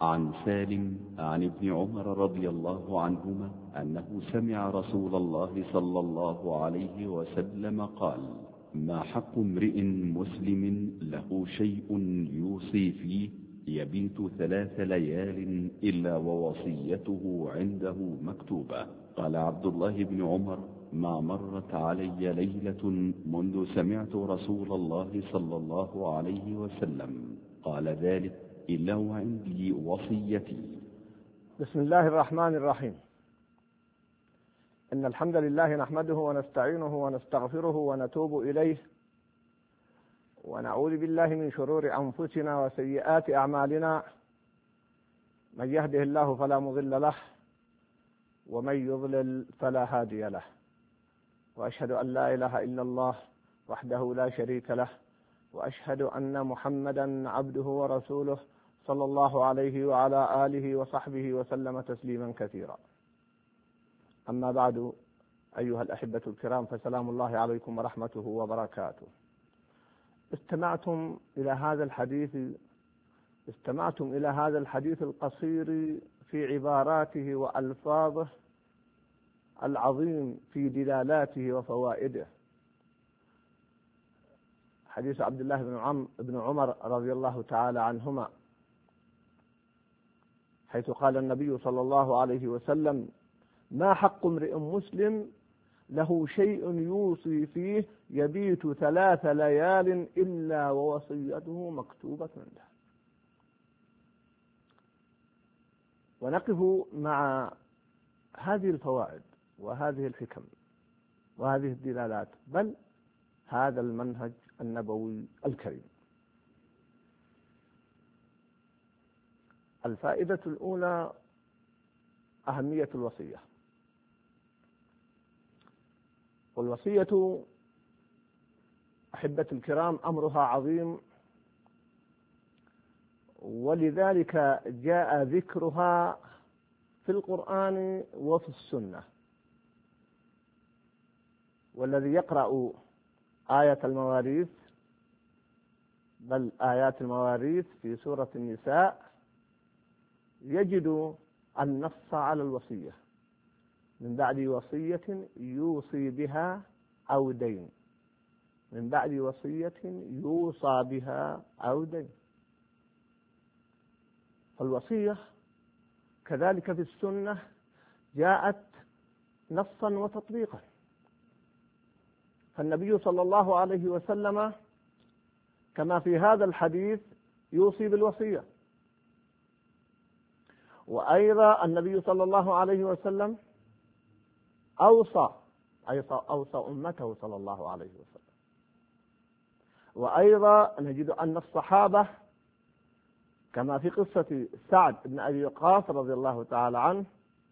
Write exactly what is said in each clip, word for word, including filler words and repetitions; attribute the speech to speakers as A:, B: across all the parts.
A: عن سالم عن ابن عمر رضي الله عنهما أنه سمع رسول الله صلى الله عليه وسلم قال: ما حق امرئ مسلم له شيء يوصي فيه يبيت ثلاث ليال إلا ووصيته عنده مكتوبة. قال عبد الله بن عمر: ما مرت علي ليلة منذ سمعت رسول الله صلى الله عليه وسلم قال ذلك إلا وعندي وصيتي.
B: بسم الله الرحمن الرحيم. إن الحمد لله نحمده ونستعينه ونستغفره ونتوب إليه، ونعوذ بالله من شرور أنفسنا وسيئات أعمالنا. من يهده الله فلا مضل له، ومن يضلل فلا هادي له. وأشهد أن لا إله إلا الله وحده لا شريك له، وأشهد أن محمدا عبده ورسوله صلى الله عليه وعلى آله وصحبه وسلم تسليما كثيرا. أما بعد، أيها الأحبة الكرام، فسلام الله عليكم ورحمته وبركاته. استمعتم إلى هذا الحديث استمعتم إلى هذا الحديث القصير في عباراته وألفاظه العظيم في دلالاته وفوائده، حديث عبد الله بن عم بن عمر رضي الله تعالى عنهما، حيث قال النبي صلى الله عليه وسلم: ما حق امرئ مسلم له شيء يوصي فيه يبيت ثلاث ليال إلا ووصيته مكتوبة عنده. ونقف مع هذه الفوائد وهذه الحكم وهذه الدلالات، بل هذا المنهج النبوي الكريم. الفائدة الأولى: أهمية الوصية. والوصية أحبة الكرام أمرها عظيم، ولذلك جاء ذكرها في القرآن وفي السنة. والذي يقرأ آية المواريث، بل آيات المواريث في سورة النساء، يجد النص على الوصية: من بعد وصية يوصي بها أو دين، من بعد وصية يوصى بها أو دين. فالوصية كذلك في السنة جاءت نصا وتطبيقا. فالنبي صلى الله عليه وسلم كما في هذا الحديث يوصي بالوصية، وأيضا النبي صلى الله عليه وسلم أوصى أوصى أمته صلى الله عليه وسلم. وأيضا نجد أن الصحابة كما في قصة سعد بن أبي وقاص رضي الله تعالى عنه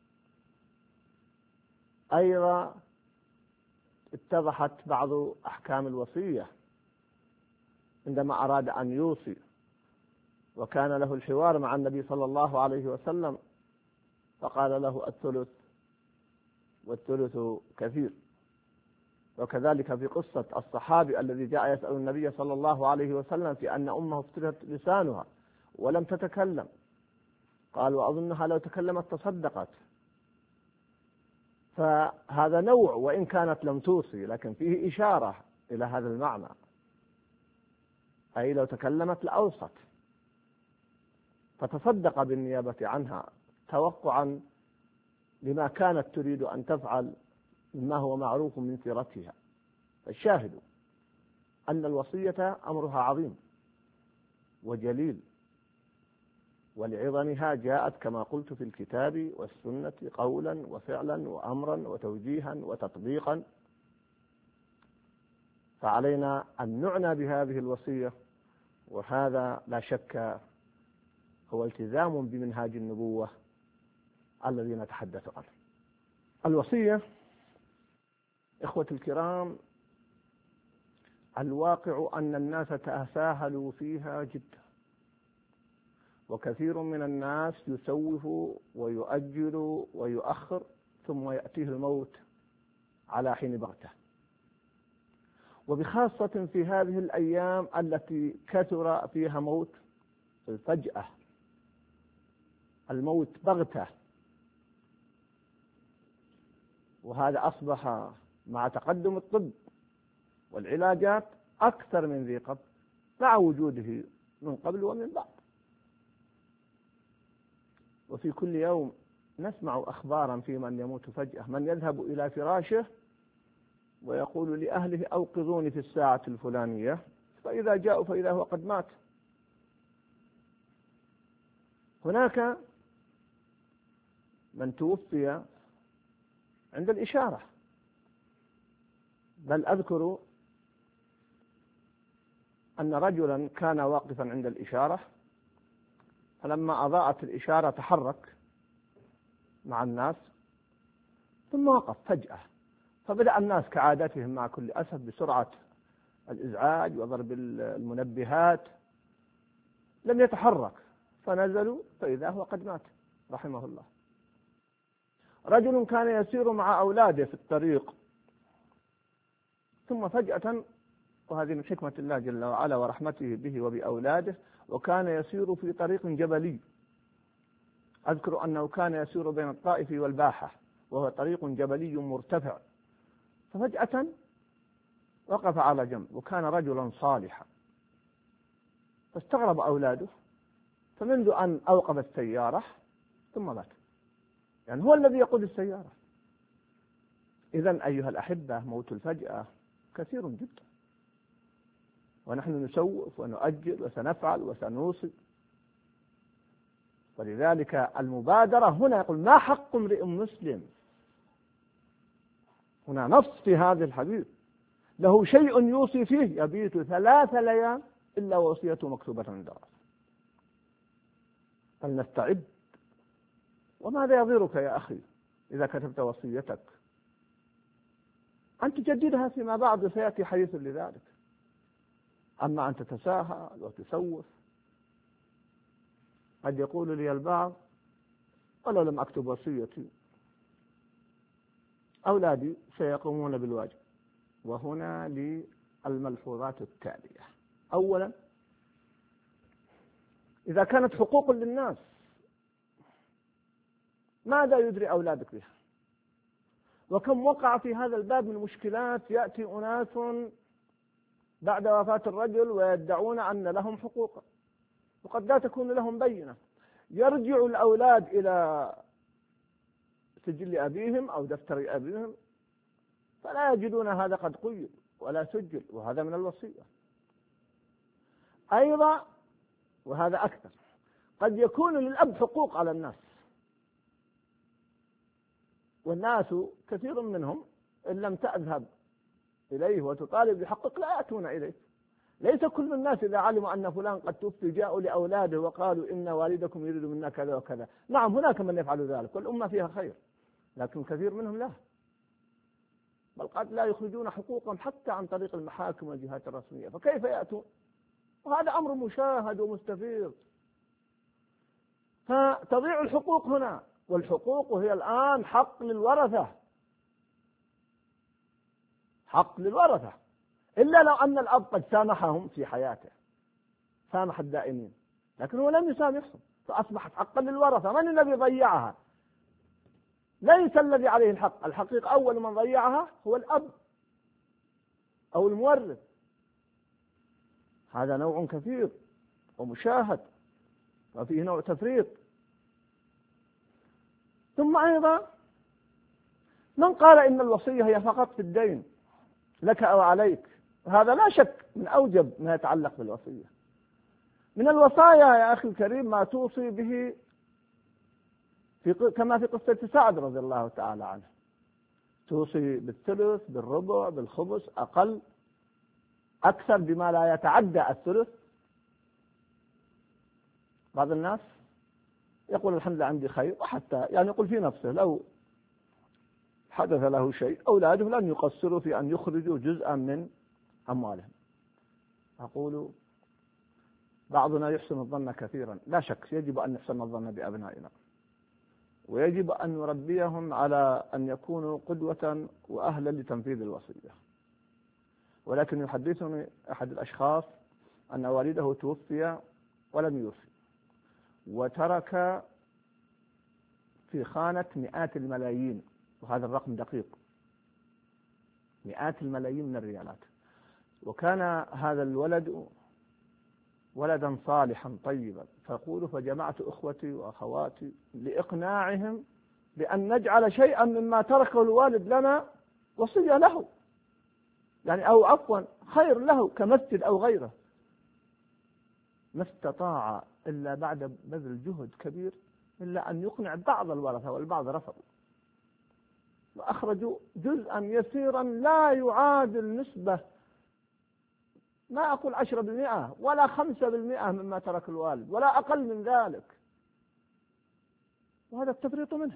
B: أيضا اتضحت بعض أحكام الوصية عندما أراد أن يوصي، وكان له الحوار مع النبي صلى الله عليه وسلم، فقال له: الثلث، والثلث كثير. وكذلك في قصة الصحابي الذي جاء يسأل النبي صلى الله عليه وسلم في أن أمه افترت لسانها ولم تتكلم، قال: وأظنها لو تكلمت تصدقت. فهذا نوع، وإن كانت لم توصي لكن فيه إشارة إلى هذا المعنى، أي لو تكلمت لأوصت، فتصدق بالنيابة عنها توقعا لما كانت تريد أن تفعل مما هو معروف من سيرتها. فالشاهد أن الوصية أمرها عظيم وجليل، ولعظمها جاءت كما قلت في الكتاب والسنة قولا وفعلا وأمرا وتوجيها وتطبيقا. فعلينا أن نعنى بهذه الوصية، وهذا لا شك هو التزام بمنهاج النبوة الذي نتحدث عنه. الوصية إخوة الكرام، الواقع أن الناس تساهلوا فيها جدا، وكثير من الناس يسوف ويؤجل ويؤخر، ثم يأتيه الموت على حين بغته. وبخاصة في هذه الأيام التي كثر فيها موت الفجأة، الموت بغتة، وهذا أصبح مع تقدم الطب والعلاجات أكثر من ذي قبل، مع وجوده من قبل ومن بعد. وفي كل يوم نسمع أخبارا في من يموت فجأة، من يذهب إلى فراشه ويقول لأهله أوقظوني في الساعة الفلانية، فإذا جاءوا فإذا هو قد مات. هناك من توفي عند الإشارة، بل أذكر أن رجلا كان واقفا عند الإشارة، فلما أضاءت الإشارة تحرك مع الناس ثم وقف فجأة، فبدأ الناس كعادتهم مع كل أسف بسرعة الإزعاج وضرب المنبهات، لم يتحرك، فنزلوا فإذا هو قد مات رحمه الله. رجل كان يسير مع أولاده في الطريق، ثم فجأة، وهذه من حكمة الله جل وعلا ورحمته به وبأولاده، وكان يسير في طريق جبلي. أذكر أنه كان يسير بين الطائف والباحة، وهو طريق جبلي مرتفع، ففجأة وقف على جنب، وكان رجلا صالحا، فاستغرب أولاده، فمنذ أن أوقف السيارة ثم مات، يعني هو الذي يقود السيارة. إذن أيها الأحبة، موت الفجأة كثير جدا، ونحن نسوف ونؤجل وسنفعل وسنوصي. ولذلك المبادرة هنا يقول ما حق امرئ مسلم، هنا نص في هذا الحديث، له شيء يوصي فيه يبيت ثلاث ليال إلا وصيته مكتوبة عند رأسه. فلنستعد. وماذا يضيرك يا أخي إذا كتبت وصيتك أن تجددها فيما بعد، سيأتي حديث لذلك. أما أن تتساهل وتسوف، قد يقول لي البعض ولو لم أكتب وصيتي أولادي سيقومون بالواجب. وهنا للملحوظات التالية. أولا، إذا كانت حقوق للناس ماذا يدري أولادك بها؟ وكم وقع في هذا الباب من مشكلات، يأتي أناس بعد وفاة الرجل ويدعون أن لهم حقوقا وقد لا تكون لهم بينة. يرجع الأولاد إلى سجل أبيهم أو دفتر أبيهم فلا يجدون هذا قد قيد ولا سجل، وهذا من الوصية. أيضا وهذا أكثر، قد يكون للأب حقوق على الناس، والناس كثير منهم إن لم تذهب إليه وتطالب بحقك لا يأتون إليه. ليس كل الناس إذا علموا أن فلان قد توفي جاءوا لأولاده وقالوا إن والدكم يريد منا كذا وكذا. نعم هناك من يفعل ذلك والأمة فيها خير، لكن كثير منهم لا، بل قد لا يخرجون حقوقهم حتى عن طريق المحاكم والجهات الرسمية، فكيف يأتون؟ وهذا أمر مشاهد ومستفيض. فتضيع الحقوق هنا، والحقوق هي الآن حق للورثة، حق للورثة، إلا لو أن الأب قد سامحهم في حياته، سامح الدائمين، لكن هو لم يسامحهم فأصبحت حقا للورثة. من الذي ضيعها؟ ليس الذي عليه الحق، الحقيقة أول من ضيعها هو الأب أو المورث. هذا نوع كثير ومشاهد وفيه نوع تفريط. ثم أيضا من قال إن الوصية هي فقط في الدين لك أو عليك، هذا لا شك من أوجب ما يتعلق بالوصية. من الوصايا يا أخي الكريم ما توصي به في كما في قصة سعد رضي الله تعالى عنه، توصي بالثلث بالربع بالخمس أقل أكثر بما لا يتعدى الثلث. بعض الناس يقول الحمد لله عندي خير، وحتى يعني يقول في نفسه لو حدث له شيء أولاده لن يقصروا في أن يخرجوا جزءا من أموالهم. أقول بعضنا يحسن الظن كثيرا، لا شك يجب أن نحسن الظن بأبنائنا، ويجب أن نربيهم على أن يكونوا قدوة وأهلا لتنفيذ الوصية. ولكن يحدثني أحد الأشخاص أن والده توفي ولم يوصي، وترك في خانة مئات الملايين، وهذا الرقم دقيق، مئات الملايين من الريالات. وكان هذا الولد ولدا صالحا طيبا، فأقول فجمعت أخوتي وأخواتي لإقناعهم بأن نجعل شيئا مما تركه الوالد لنا وصية له، يعني أو عفوا خير له كمسجد أو غيره. ما استطاع إلا بعد بذل جهد كبير إلا أن يقنع بعض الورثة، والبعض رفضوا، وأخرجوا جزءا يسيرا لا يعادل نسبة، ما أقول عشرة بالمئة ولا خمسة بالمئة مما ترك الوالد، ولا أقل من ذلك. وهذا التفريط منه.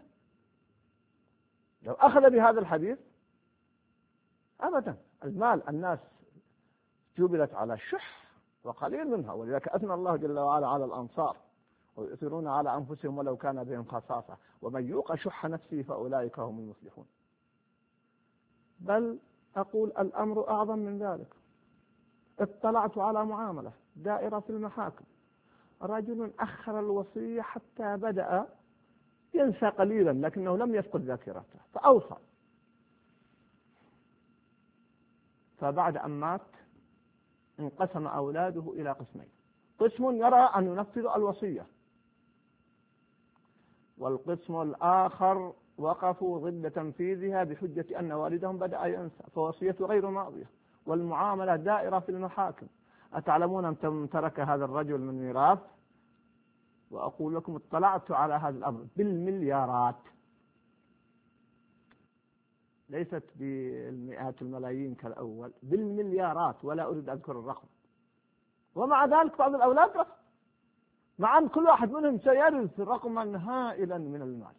B: لو أخذ بهذا الحديث أبدا. المال الناس جبلت على الشح وقليل منها، ولذلك أثنى الله جل وعلا على الأنصار ويؤثرون على أنفسهم ولو كان بهم خصاصة ومن يوق شح نفسه فأولئك هم المفلحون. بل أقول الأمر أعظم من ذلك. اطلعت على معاملة دائرة في المحاكم، رجل أخر الوصية حتى بدأ ينسى قليلا لكنه لم يفقد ذاكرته فأوصى، فبعد أن مات انقسم أولاده إلى قسمين، قسم يرى أن ينفذ الوصية، والقسم الآخر وقفوا ضد تنفيذها بحجة أن والدهم بدأ ينسى فوصيته غير ماضية، والمعاملة دائرة في المحاكم. أتعلمون أن ترك هذا الرجل من ميراث؟ وأقول لكم اطلعت على هذا الأمر بالمليارات، ليست بالمئات الملايين كالأول، بالمليارات، ولا أريد أذكر الرقم. ومع ذلك بعض الأولاد رفض، مع أن كل واحد منهم سيرث رقما هائلا من المال.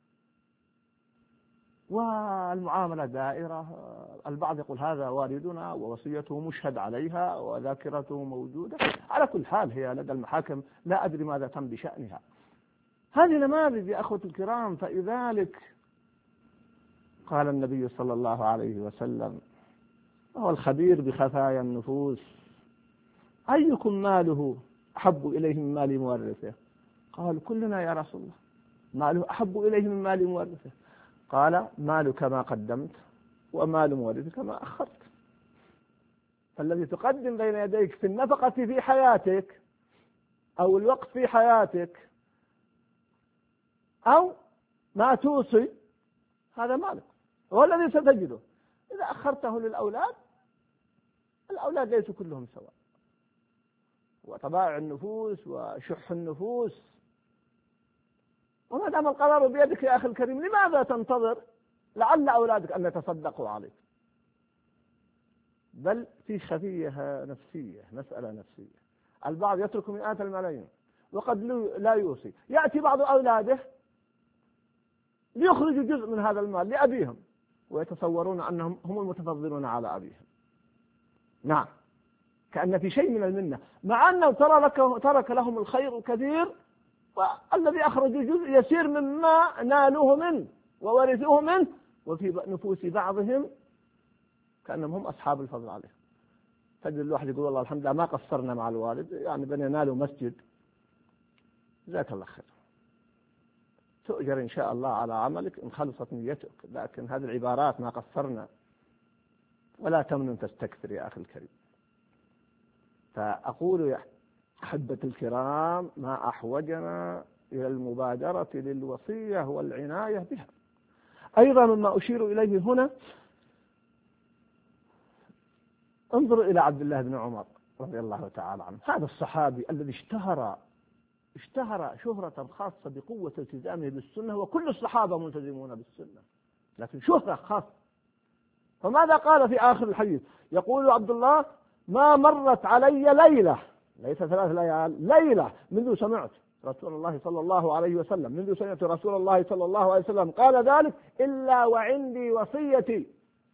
B: والمعاملة دائرة، البعض يقول هذا والدنا ووصيته مشهد عليها وذاكرته موجودة. على كل حال هي لدى المحاكم لا أدري ماذا تم بشأنها. هذه نماذج يا أخوة الكرام. فلذلك قال النبي صلى الله عليه وسلم وهو الخبير بخفايا النفوس: أيكم ماله أحب إليه من مال مورثه؟ قال كلنا يا رسول الله. ماله أحب إليه من مال مورثه؟ قال مالك ما قدمت ومال مورثك ما أخرت. فالذي تقدم بين يديك في النفقة في حياتك أو الوقت في حياتك أو ما توصي هذا مالك، هو الذي ستجده. إذا أخرته للأولاد، الأولاد ليسوا كلهم سواء، وطبائع النفوس وشح النفوس. وما دام القرار بيدك يا أخي الكريم، لماذا تنتظر لعل أولادك أن يتصدقوا عليك؟ بل في خفية نفسية، مسألة نفسية. البعض يترك مئات الملايين وقد لا يوصي، يأتي بعض أولاده ليخرجوا جزء من هذا المال لأبيهم ويتصورون أنهم هم المتفضلون على أبيهم. نعم، كأن في شيء من المنة، مع أنه ترى لك ترك لهم الخير الكثير، والذي أخرجوا جزء يسير مما نالوه منه وورثوه منه، وفي نفوس بعضهم كأنهم هم أصحاب الفضل عليه. تجد الواحد يقول والله الحمد لله ما قصرنا مع الوالد، يعني بنينا له مسجد، جزاك الله خير، تؤجر إن شاء الله على عملك إن خلصت نيتك. لكن هذه العبارات ما قصرنا، ولا تمنن تستكثر يا أخي الكريم. فأقول يا أحبة الكرام ما أحوجنا إلى المبادرة للوصية والعناية بها. أيضا مما أشير إليه هنا، انظروا إلى عبد الله بن عمر رضي الله تعالى عنه، هذا الصحابي الذي اشتهر اشتهر شهرة خاصة بقوة التزامه بالسنة، وكل الصحابة ملتزمون بالسنة، لكن شهرة خاصة. فماذا قال في آخر الحديث؟ يقول عبد الله: ما مرت علي ليلة، ليس ثلاث ليال، ليلة منذ سمعت رسول الله صلى الله عليه وسلم منذ سمعت رسول الله صلى الله عليه وسلم قال ذلك إلا وعندي وصيتي،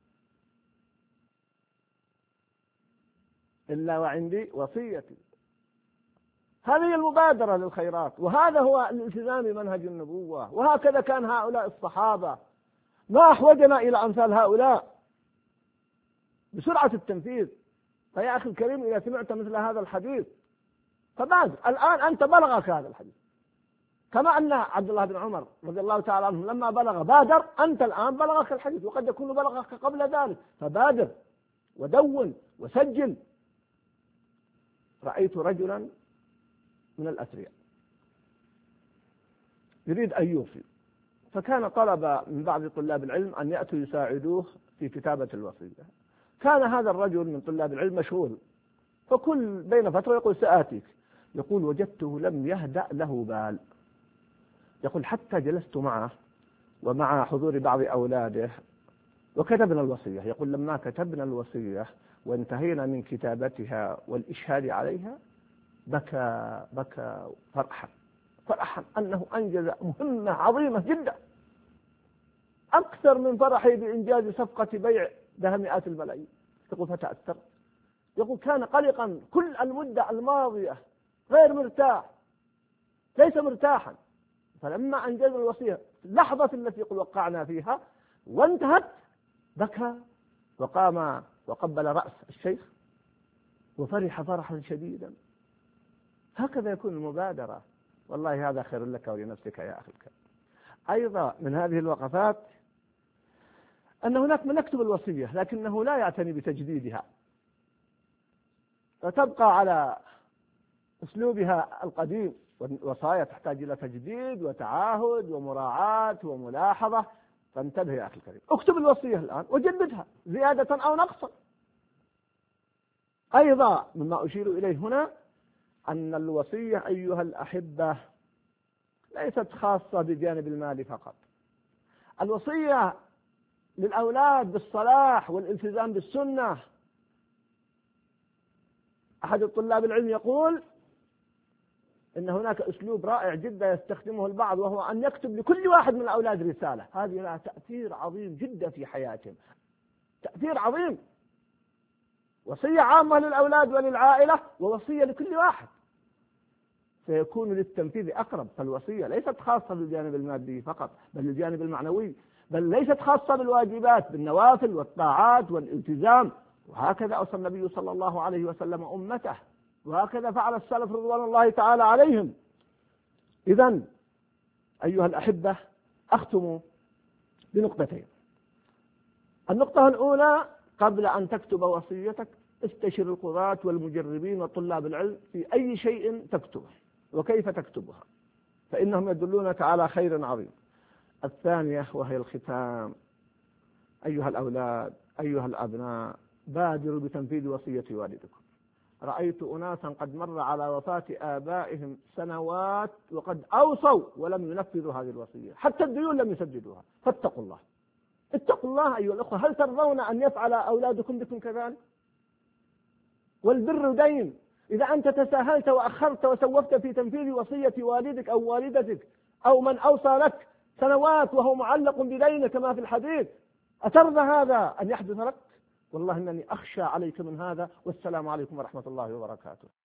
B: إلا وعندي وصيتي. هذه المبادرة للخيرات، وهذا هو الالتزام بمنهج النبوة، وهكذا كان هؤلاء الصحابة. ما أحوجنا إلى أمثال هؤلاء بسرعة التنفيذ. فيا أخي الكريم إذا سمعت مثل هذا الحديث فبادر الآن، أنت بلغك هذا الحديث، كما أن عبد الله بن عمر رضي الله تعالى عنه لما بلغ بادر، أنت الآن بلغك الحديث وقد يكون بلغك قبل ذلك، فبادر ودون وسجل. رأيت رجلا من الأثرياء يريد أن يوصي، فكان طلب من بعض طلاب العلم أن يأتوا يساعدوه في كتابة الوصية. كان هذا الرجل من طلاب العلم مشغول، فكل بين فترة يقول سآتيك. يقول وجدته لم يهدأ له بال. يقول حتى جلست معه ومع حضور بعض أولاده وكتبنا الوصية. يقول لما كتبنا الوصية وانتهينا من كتابتها والإشهاد عليها بكى بكى فرحا فرحا أنه أنجز مهمة عظيمة جدا، أكثر من فرحي بإنجاز صفقة بيع بها مئات الملايين. يقول فتأثر. يقول كان قلقا كل المدة الماضية، غير مرتاح، ليس مرتاحا. فلما أنجزنا الوصية اللحظة التي وقعنا فيها وانتهت بكى وقام وقبل رأس الشيخ وفرح فرحا شديدا. هكذا يكون المبادرة. والله هذا خير لك ولنفسك يا أخي الكريم. أيضا من هذه الوقفات أن هناك من يكتب الوصية لكنه لا يعتني بتجديدها، فتبقى على أسلوبها القديم، والوصايا تحتاج إلى تجديد وتعاهد ومراعاة وملاحظة. فانتبه يا أخي الكريم، اكتب الوصية الآن وجددها زيادة أو نقصا. أيضا مما أشير إليه هنا أن الوصية أيها الأحبة ليست خاصة بجانب المال فقط. الوصية للأولاد بالصلاح والالتزام بالسنة. أحد الطلاب العلم يقول إن هناك أسلوب رائع جدا يستخدمه البعض، وهو أن يكتب لكل واحد من الأولاد رسالة. هذه لها تأثير عظيم جدا في حياتهم، تأثير عظيم. وصية عامة للأولاد وللعائلة ووصية لكل واحد، سيكون للتنفيذ أقرب. فالوصية ليست خاصة بالجانب المادي فقط، بل الجانب المعنوي، بل ليست خاصة بالواجبات، بالنوافل والطاعات والالتزام. وهكذا أوصى النبي صلى الله عليه وسلم أمته، وهكذا فعل السلف رضوان الله تعالى عليهم. إذن أيها الأحبة أختم بنقطتين. النقطة الأولى، قبل أن تكتب وصيتك استشر القضاة والمجربين وطلاب العلم في أي شيء تكتبه وكيف تكتبها، فإنهم يدلونك على خير عظيم. الثانية وهي الختام، أيها الأولاد أيها الأبناء بادروا بتنفيذ وصية والدكم. رأيت أناسا قد مر على وفاة آبائهم سنوات وقد أوصوا ولم ينفذوا هذه الوصية، حتى الديون لم يسددوها. فاتقوا الله، اتقوا الله أيها الأخوة. هل ترضون أن يفعل أولادكم بكم كذلك؟ والبر دين. إذا أنت تساهلت وأخرت وسوفت في تنفيذ وصية والدك أو والدتك أو من أوصى لك سنوات وهو معلق بدين كما في الحديث، أترضى هذا أن يحدث لك؟ والله إنني أخشى عليك من هذا. والسلام عليكم ورحمة الله وبركاته.